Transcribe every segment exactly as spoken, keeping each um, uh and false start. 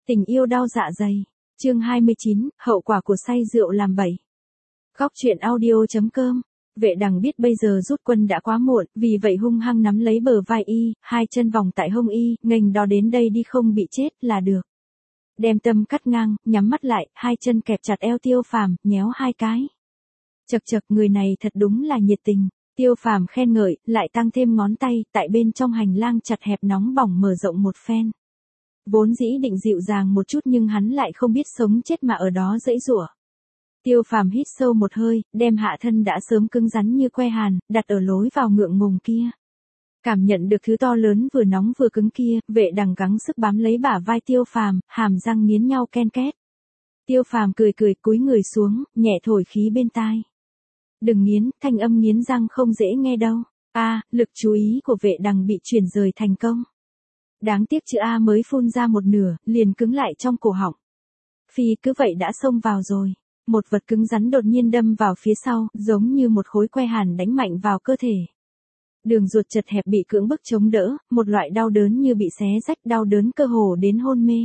Tình yêu đau dạ dày. Chương hai mươi chín, hậu quả của say rượu làm bậy. Góc truyện audio.com. Vệ Đằng biết bây giờ rút quân đã quá muộn, vì vậy hung hăng nắm lấy bờ vai y, hai chân vòng tại hông y, nghênh đó đến đây đi không bị chết là được. Đem tâm cắt ngang, nhắm mắt lại, hai chân kẹp chặt eo Tiêu Phàm, nhéo hai cái. Chật chật, người này thật đúng là nhiệt tình. Tiêu Phàm khen ngợi, lại tăng thêm ngón tay, tại bên trong hành lang chặt hẹp nóng bỏng mở rộng một phen. Vốn dĩ định dịu dàng một chút nhưng hắn lại không biết sống chết mà ở đó dãy giụa. Tiêu Phàm hít sâu một hơi, đem hạ thân đã sớm cứng rắn như que hàn, đặt ở lối vào ngượng ngùng kia. Cảm nhận được thứ to lớn vừa nóng vừa cứng kia, Vệ Đằng gắng sức bám lấy bả vai Tiêu Phàm, hàm răng nghiến nhau ken két. Tiêu Phàm cười cười cúi người xuống, nhẹ thổi khí bên tai. Đừng nghiến, thanh âm nghiến răng không dễ nghe đâu. A, lực chú ý của Vệ Đằng bị chuyển rời thành công. Đáng tiếc chữ A mới phun ra một nửa, liền cứng lại trong cổ họng. Phi cứ vậy đã xông vào rồi. Một vật cứng rắn đột nhiên đâm vào phía sau, giống như một khối que hàn đánh mạnh vào cơ thể. Đường ruột chật hẹp bị cưỡng bức chống đỡ, một loại đau đớn như bị xé rách, đau đớn cơ hồ đến hôn mê.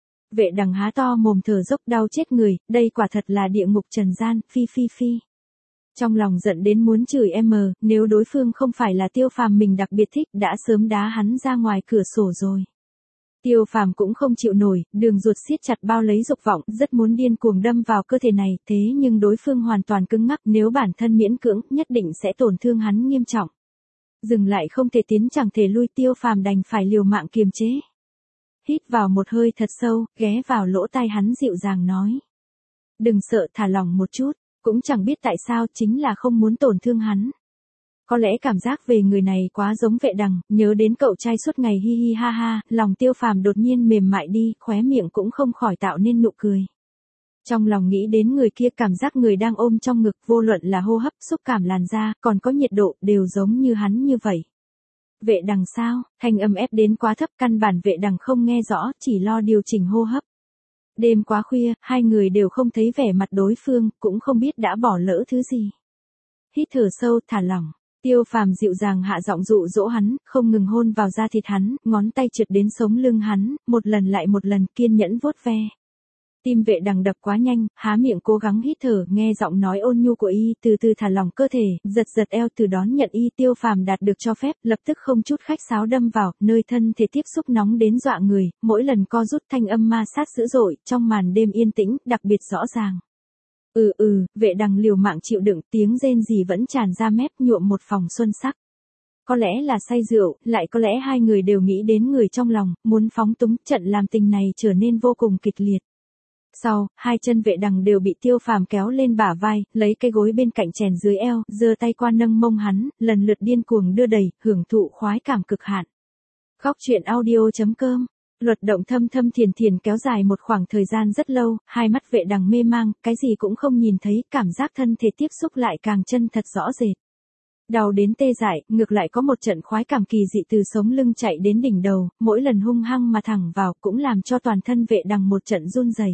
Vệ Đằng há to mồm thở dốc đau chết người, đây quả thật là địa ngục trần gian, phi phi phi. Trong lòng giận đến muốn chửi em, nếu đối phương không phải là Tiêu Phàm mình đặc biệt thích đã sớm đá hắn ra ngoài cửa sổ rồi. Tiêu Phàm cũng không chịu nổi, đường ruột siết chặt bao lấy dục vọng, rất muốn điên cuồng đâm vào cơ thể này, thế nhưng đối phương hoàn toàn cứng ngắc, nếu bản thân miễn cưỡng, nhất định sẽ tổn thương hắn nghiêm trọng. Dừng lại không thể tiến chẳng thể lui, Tiêu Phàm đành phải liều mạng kiềm chế. Hít vào một hơi thật sâu, ghé vào lỗ tai hắn dịu dàng nói. Đừng sợ, thả lỏng một chút. Cũng chẳng biết tại sao, chính là không muốn tổn thương hắn. Có lẽ cảm giác về người này quá giống Vệ Đằng, nhớ đến cậu trai suốt ngày hi hi ha ha, lòng Tiêu Phàm đột nhiên mềm mại đi, khóe miệng cũng không khỏi tạo nên nụ cười. Trong lòng nghĩ đến người kia, cảm giác người đang ôm trong ngực, vô luận là hô hấp, xúc cảm làn da, còn có nhiệt độ, đều giống như hắn như vậy. Vệ Đằng sao? Thanh âm ép đến quá thấp, căn bản Vệ Đằng không nghe rõ, chỉ lo điều chỉnh hô hấp. Đêm quá khuya, hai người đều không thấy vẻ mặt đối phương, cũng không biết đã bỏ lỡ thứ gì. Hít thở sâu, thả lỏng. Tiêu Phàm dịu dàng hạ giọng dụ dỗ hắn, không ngừng hôn vào da thịt hắn, ngón tay trượt đến sống lưng hắn, một lần lại một lần kiên nhẫn vuốt ve. Tim Vệ Đằng đập quá nhanh, há miệng cố gắng hít thở, nghe giọng nói ôn nhu của y, từ từ thả lỏng cơ thể, giật giật eo từ đón nhận y. Tiêu Phàm đạt được cho phép, lập tức không chút khách sáo đâm vào, nơi thân thể tiếp xúc nóng đến dọa người, mỗi lần co rút thanh âm ma sát dữ dội, trong màn đêm yên tĩnh, đặc biệt rõ ràng. Ừ ừ, Vệ Đằng liều mạng chịu đựng, tiếng rên rỉ vẫn tràn ra mép, nhuộm một phòng xuân sắc. Có lẽ là say rượu, lại có lẽ hai người đều nghĩ đến người trong lòng, muốn phóng túng, trận làm tình này trở nên vô cùng kịch liệt. Sau, hai chân Vệ Đằng đều bị Tiêu Phàm kéo lên bả vai, lấy cái gối bên cạnh chèn dưới eo, giơ tay qua nâng mông hắn, lần lượt điên cuồng đưa đẩy, hưởng thụ khoái cảm cực hạn. Góc truyện audio.com. Luật động thâm thâm thiền thiền kéo dài một khoảng thời gian rất lâu, hai mắt Vệ Đằng mê mang, cái gì cũng không nhìn thấy, cảm giác thân thể tiếp xúc lại càng chân thật rõ rệt. Đau đến tê dại, ngược lại có một trận khoái cảm kỳ dị từ sống lưng chạy đến đỉnh đầu, mỗi lần hung hăng mà thẳng vào cũng làm cho toàn thân Vệ Đằng một trận run rẩy.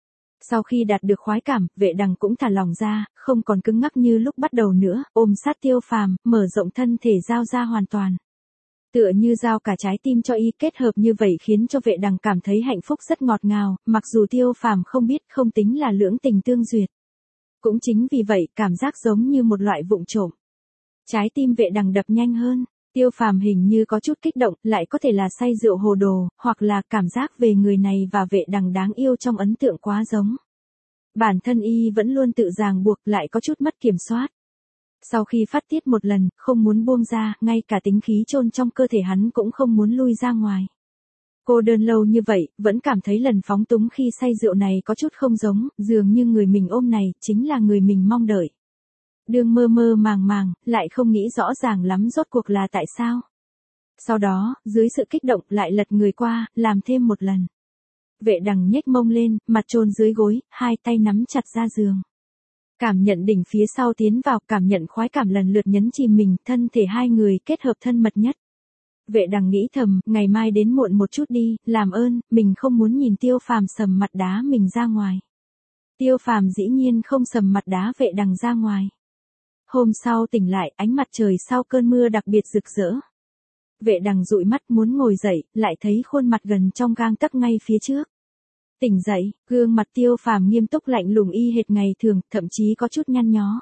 Sau khi đạt được khoái cảm, Vệ Đằng cũng thả lỏng ra, không còn cứng ngắc như lúc bắt đầu nữa, ôm sát Tiêu Phàm, mở rộng thân thể giao ra hoàn toàn. Tựa như giao cả trái tim cho y, kết hợp như vậy khiến cho Vệ Đằng cảm thấy hạnh phúc rất ngọt ngào, mặc dù Tiêu Phàm không biết, không tính là lưỡng tình tương duyệt. Cũng chính vì vậy, cảm giác giống như một loại vụng trộm. Trái tim Vệ Đằng đập nhanh hơn. Tiêu Phàm hình như có chút kích động, lại có thể là say rượu hồ đồ, hoặc là cảm giác về người này và Vệ Đằng đáng yêu trong ấn tượng quá giống. Bản thân y vẫn luôn tự ràng buộc, lại có chút mất kiểm soát. Sau khi phát tiết một lần, không muốn buông ra, ngay cả tính khí chôn trong cơ thể hắn cũng không muốn lui ra ngoài. Cô đơn lâu như vậy, vẫn cảm thấy lần phóng túng khi say rượu này có chút không giống, dường như người mình ôm này, chính là người mình mong đợi. Đương mơ mơ màng màng, lại không nghĩ rõ ràng lắm rốt cuộc là tại sao. Sau đó, dưới sự kích động lại lật người qua, làm thêm một lần. Vệ Đằng nhếch mông lên, mặt chôn dưới gối, hai tay nắm chặt ra giường. Cảm nhận đỉnh phía sau tiến vào, cảm nhận khoái cảm lần lượt nhấn chìm mình, thân thể hai người kết hợp thân mật nhất. Vệ Đằng nghĩ thầm, ngày mai đến muộn một chút đi, làm ơn, mình không muốn nhìn Tiêu Phàm sầm mặt đá mình ra ngoài. Tiêu Phàm dĩ nhiên không sầm mặt đá Vệ Đằng ra ngoài. Hôm sau tỉnh lại, ánh mặt trời sau cơn mưa đặc biệt rực rỡ. Vệ Đằng dụi mắt muốn ngồi dậy, lại thấy khuôn mặt gần trong gang tấc ngay phía trước. Tỉnh dậy, gương mặt Tiêu Phàm nghiêm túc lạnh lùng y hệt ngày thường, thậm chí có chút nhăn nhó.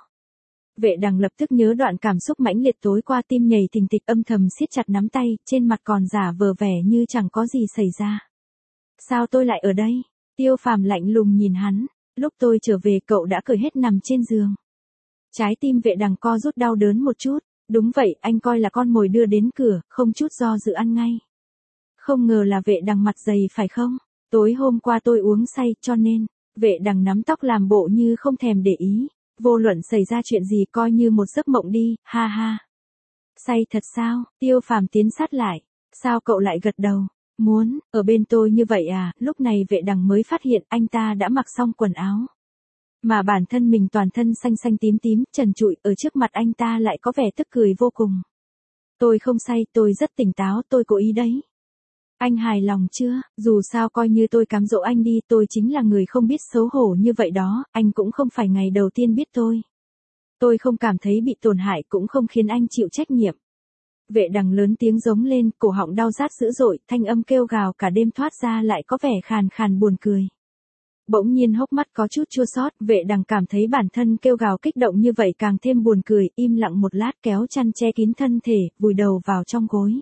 Vệ Đằng lập tức nhớ đoạn cảm xúc mãnh liệt tối qua, tim nhảy thình thịch, âm thầm siết chặt nắm tay, trên mặt còn giả vờ vẻ như chẳng có gì xảy ra. Sao tôi lại ở đây? Tiêu Phàm lạnh lùng nhìn hắn, lúc tôi trở về cậu đã cởi hết nằm trên giường. Trái tim Vệ Đằng co rút đau đớn một chút, đúng vậy, anh coi là con mồi đưa đến cửa, không chút do dự ăn ngay. Không ngờ là Vệ Đằng mặt dày phải không? Tối hôm qua tôi uống say cho nên, Vệ Đằng nắm tóc làm bộ như không thèm để ý, vô luận xảy ra chuyện gì coi như một giấc mộng đi, ha ha. Say thật sao? Tiêu Phàm tiến sát lại, sao cậu lại gật đầu? Muốn, ở bên tôi như vậy à? Lúc này Vệ Đằng mới phát hiện anh ta đã mặc xong quần áo. Mà bản thân mình toàn thân xanh xanh tím tím, trần trụi, ở trước mặt anh ta lại có vẻ tức cười vô cùng. Tôi không say, tôi rất tỉnh táo, tôi cố ý đấy. Anh hài lòng chưa? Dù sao coi như tôi cám dỗ anh đi, tôi chính là người không biết xấu hổ như vậy đó, anh cũng không phải ngày đầu tiên biết tôi. Tôi không cảm thấy bị tổn hại, cũng không khiến anh chịu trách nhiệm. Vệ Đằng lớn tiếng giống lên, cổ họng đau rát dữ dội, thanh âm kêu gào cả đêm thoát ra lại có vẻ khàn khàn buồn cười. Bỗng nhiên hốc mắt có chút chua xót, Vệ Đằng cảm thấy bản thân kêu gào kích động như vậy càng thêm buồn cười, im lặng một lát kéo chăn che kín thân thể, vùi đầu vào trong gối.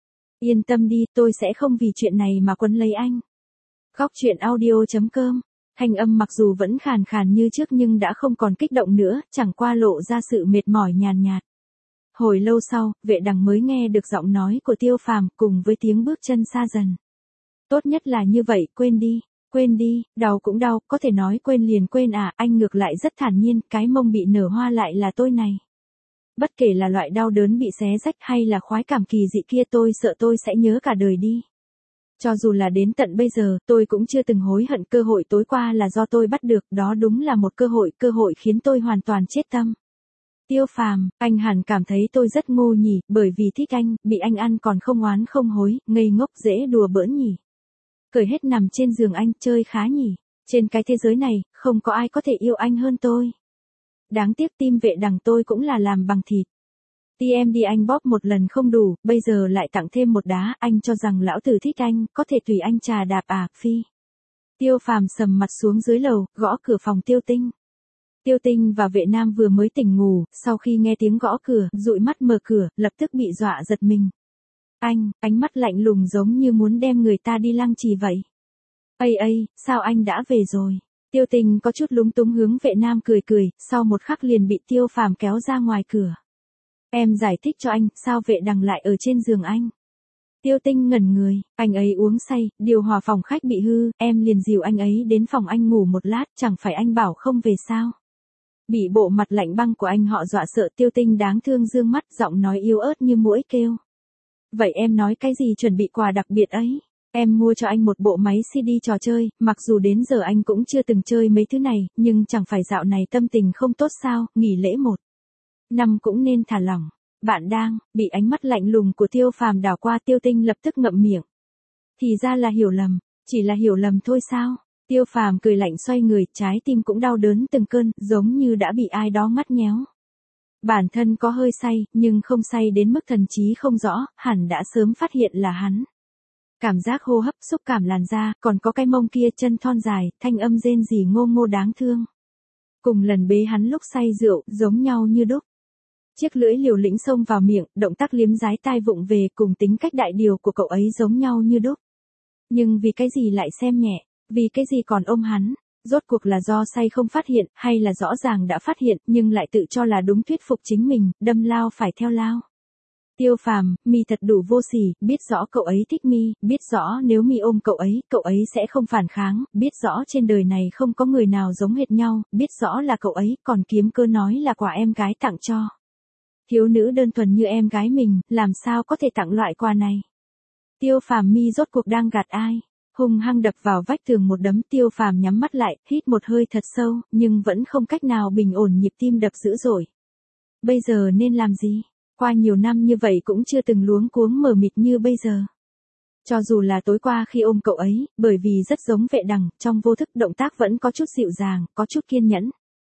Yên tâm đi, tôi sẽ không vì chuyện này mà quấn lấy anh. Góc truyện audio chấm com, thanh âm mặc dù vẫn khàn khàn như trước nhưng đã không còn kích động nữa, chẳng qua lộ ra sự mệt mỏi nhàn nhạt. Hồi lâu sau, Vệ Đằng mới nghe được giọng nói của Tiêu Phàm cùng với tiếng bước chân xa dần. Tốt nhất là như vậy, quên đi, quên đi, đau cũng đau, có thể nói quên liền quên à, anh ngược lại rất thản nhiên, cái mông bị nở hoa lại là tôi này. Bất kể là loại đau đớn bị xé rách hay là khoái cảm kỳ dị kia, tôi sợ tôi sẽ nhớ cả đời đi. Cho dù là đến tận bây giờ, tôi cũng chưa từng hối hận, cơ hội tối qua là do tôi bắt được, đó đúng là một cơ hội, cơ hội khiến tôi hoàn toàn chết tâm. Tiêu Phàm, anh hẳn cảm thấy tôi rất ngu nhỉ, bởi vì thích anh, bị anh ăn còn không oán không hối, ngây ngốc dễ đùa bỡn nhỉ. Cởi hết nằm trên giường anh, chơi khá nhỉ. Trên cái thế giới này, không có ai có thể yêu anh hơn tôi. Đáng tiếc tim Vệ Đằng tôi cũng là làm bằng thịt. tê em đê anh bóp một lần không đủ, bây giờ lại tặng thêm một đá, anh cho rằng lão tử thích anh, có thể tùy anh trà đạp à, phi. Tiêu Phàm sầm mặt xuống dưới lầu, gõ cửa phòng Tiêu Tinh. Tiêu Tinh và Vệ Nam vừa mới tỉnh ngủ, sau khi nghe tiếng gõ cửa, dụi mắt mở cửa, lập tức bị dọa giật mình. Anh, ánh mắt lạnh lùng giống như muốn đem người ta đi lăng trì vậy. Ây ây, sao anh đã về rồi? Tiêu Tinh có chút lúng túng hướng Vệ Nam cười cười, sau một khắc liền bị Tiêu Phàm kéo ra ngoài cửa. Em giải thích cho anh, sao Vệ Đằng lại ở trên giường anh? Tiêu Tinh ngẩn người, anh ấy uống say, điều hòa phòng khách bị hư, em liền dìu anh ấy đến phòng anh ngủ một lát, chẳng phải anh bảo không về sao? Bị bộ mặt lạnh băng của anh họ dọa sợ, Tiêu Tinh đáng thương dương mắt, giọng nói yếu ớt như muỗi kêu. Vậy em nói cái gì chuẩn bị quà đặc biệt ấy? Em mua cho anh một bộ máy xê đê trò chơi, mặc dù đến giờ anh cũng chưa từng chơi mấy thứ này, nhưng chẳng phải dạo này tâm tình không tốt sao, nghỉ lễ một năm cũng nên thả lỏng. Bạn đang, bị ánh mắt lạnh lùng của Tiêu Phàm đảo qua, Tiêu Tinh lập tức ngậm miệng. Thì ra là hiểu lầm, chỉ là hiểu lầm thôi sao? Tiêu Phàm cười lạnh xoay người, trái tim cũng đau đớn từng cơn, giống như đã bị ai đó ngắt nhéo. Bản thân có hơi say, nhưng không say đến mức thần trí không rõ, hẳn đã sớm phát hiện là hắn. Cảm giác hô hấp, xúc cảm làn da, còn có cái mông kia, chân thon dài, thanh âm rên rỉ ngô ngô đáng thương. Cùng lần bế hắn lúc say rượu, giống nhau như đúc. Chiếc lưỡi liều lĩnh xông vào miệng, động tác liếm dái tai vụng về, cùng tính cách đại điều của cậu ấy giống nhau như đúc. Nhưng vì cái gì lại xem nhẹ, vì cái gì còn ôm hắn, rốt cuộc là do say không phát hiện, hay là rõ ràng đã phát hiện, nhưng lại tự cho là đúng, thuyết phục chính mình, đâm lao phải theo lao. Tiêu Phàm, mi thật đủ vô sỉ, biết rõ cậu ấy thích mi, biết rõ nếu mi ôm cậu ấy, cậu ấy sẽ không phản kháng, biết rõ trên đời này không có người nào giống hệt nhau, biết rõ là cậu ấy còn kiếm cơ nói là quà em gái tặng cho. Thiếu nữ đơn thuần như em gái mình, làm sao có thể tặng loại quà này? Tiêu Phàm, mi rốt cuộc đang gạt ai? Hung hăng đập vào vách tường một đấm, Tiêu Phàm nhắm mắt lại, hít một hơi thật sâu, nhưng vẫn không cách nào bình ổn nhịp tim đập dữ dội. Bây giờ nên làm gì? Qua nhiều năm như vậy cũng chưa từng luống cuống mờ mịt như bây giờ. Cho dù là tối qua khi ôm cậu ấy, bởi vì rất giống Vệ Đằng, trong vô thức động tác vẫn có chút dịu dàng, có chút kiên nhẫn.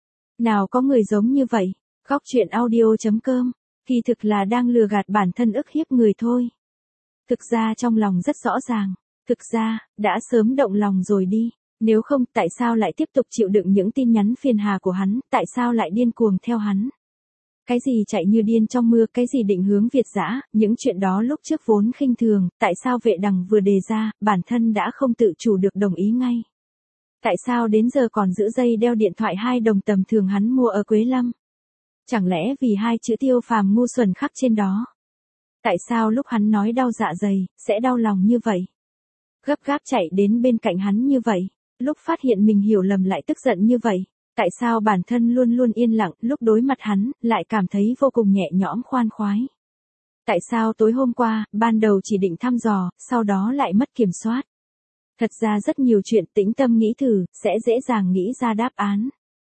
Nào có người giống như vậy? Góc truyện audio chấm com, kỳ thực là đang lừa gạt bản thân, ức hiếp người thôi. Thực ra trong lòng rất rõ ràng, thực ra, đã sớm động lòng rồi đi. Nếu không, tại sao lại tiếp tục chịu đựng những tin nhắn phiền hà của hắn, tại sao lại điên cuồng theo hắn? Cái gì chạy như điên trong mưa, cái gì định hướng Việt dã, những chuyện đó lúc trước vốn khinh thường, tại sao Vệ Đằng vừa đề ra, bản thân đã không tự chủ được đồng ý ngay? Tại sao đến giờ còn giữ dây đeo điện thoại hai đồng tầm thường hắn mua ở Quế Lâm? Chẳng lẽ vì hai chữ Tiêu Phàm ngu xuẩn khắc trên đó? Tại sao lúc hắn nói đau dạ dày, sẽ đau lòng như vậy? Gấp gáp chạy đến bên cạnh hắn như vậy, lúc phát hiện mình hiểu lầm lại tức giận như vậy? Tại sao bản thân luôn luôn yên lặng, lúc đối mặt hắn, lại cảm thấy vô cùng nhẹ nhõm khoan khoái? Tại sao tối hôm qua, ban đầu chỉ định thăm dò, sau đó lại mất kiểm soát? Thật ra rất nhiều chuyện tĩnh tâm nghĩ thử, sẽ dễ dàng nghĩ ra đáp án.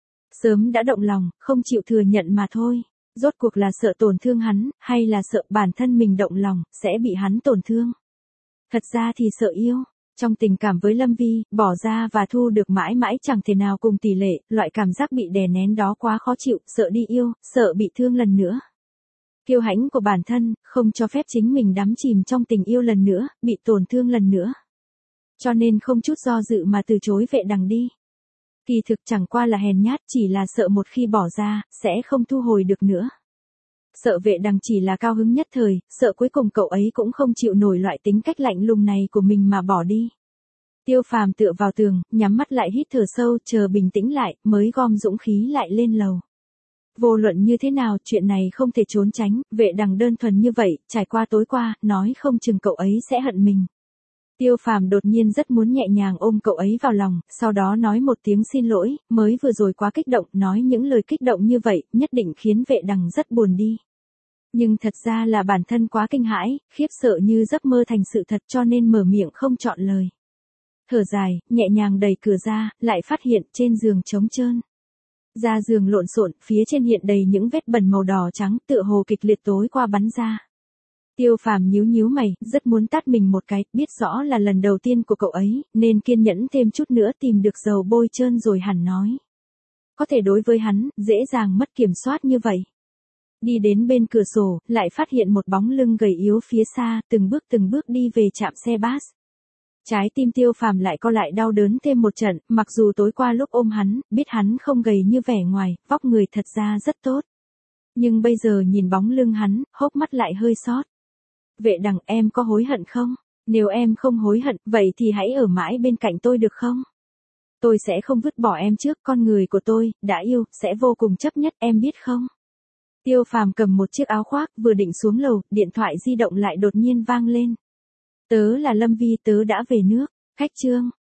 Sớm đã động lòng, không chịu thừa nhận mà thôi. Rốt cuộc là sợ tổn thương hắn, hay là sợ bản thân mình động lòng, sẽ bị hắn tổn thương? Thật ra thì sợ yêu. Trong tình cảm với Lâm Vi, bỏ ra và thu được mãi mãi chẳng thể nào cùng tỷ lệ, loại cảm giác bị đè nén đó quá khó chịu, sợ đi yêu, sợ bị thương lần nữa. Kiêu hãnh của bản thân, không cho phép chính mình đắm chìm trong tình yêu lần nữa, bị tổn thương lần nữa. Cho nên không chút do dự mà từ chối Vệ Đằng đi. Kỳ thực chẳng qua là hèn nhát, chỉ là sợ một khi bỏ ra, sẽ không thu hồi được nữa. Sợ Vệ Đằng chỉ là cao hứng nhất thời, sợ cuối cùng cậu ấy cũng không chịu nổi loại tính cách lạnh lùng này của mình mà bỏ đi. Tiêu Phàm tựa vào tường, nhắm mắt lại hít thở sâu, chờ bình tĩnh lại, mới gom dũng khí lại lên lầu. Vô luận như thế nào, chuyện này không thể trốn tránh, Vệ Đằng đơn thuần như vậy, trải qua tối qua, nói không chừng cậu ấy sẽ hận mình. Tiêu Phàm đột nhiên rất muốn nhẹ nhàng ôm cậu ấy vào lòng, sau đó nói một tiếng xin lỗi, mới vừa rồi quá kích động, nói những lời kích động như vậy, nhất định khiến Vệ Đằng rất buồn đi. Nhưng thật ra là bản thân quá kinh hãi, khiếp sợ như giấc mơ thành sự thật cho nên mở miệng không chọn lời. Thở dài, nhẹ nhàng đẩy cửa ra, lại phát hiện trên giường trống trơn. Da giường lộn xộn, phía trên hiện đầy những vết bẩn màu đỏ trắng, tựa hồ kịch liệt tối qua bắn ra. Tiêu Phàm nhíu nhíu mày, rất muốn tát mình một cái, biết rõ là lần đầu tiên của cậu ấy, nên kiên nhẫn thêm chút nữa tìm được dầu bôi trơn rồi hẳn nói. Có thể đối với hắn, dễ dàng mất kiểm soát như vậy. Đi đến bên cửa sổ, lại phát hiện một bóng lưng gầy yếu phía xa, từng bước từng bước đi về trạm xe bus. Trái tim Tiêu Phàm lại co lại đau đớn thêm một trận, mặc dù tối qua lúc ôm hắn, biết hắn không gầy như vẻ ngoài, vóc người thật ra rất tốt. Nhưng bây giờ nhìn bóng lưng hắn, hốc mắt lại hơi xót. Vệ Đằng, em có hối hận không? Nếu em không hối hận, vậy thì hãy ở mãi bên cạnh tôi được không? Tôi sẽ không vứt bỏ em trước, con người của tôi, đã yêu, sẽ vô cùng chấp nhất, em biết không? Tiêu Phàm cầm một chiếc áo khoác, vừa định xuống lầu, điện thoại di động lại đột nhiên vang lên. Tớ là Lâm Vi, tớ đã về nước. Khách trương,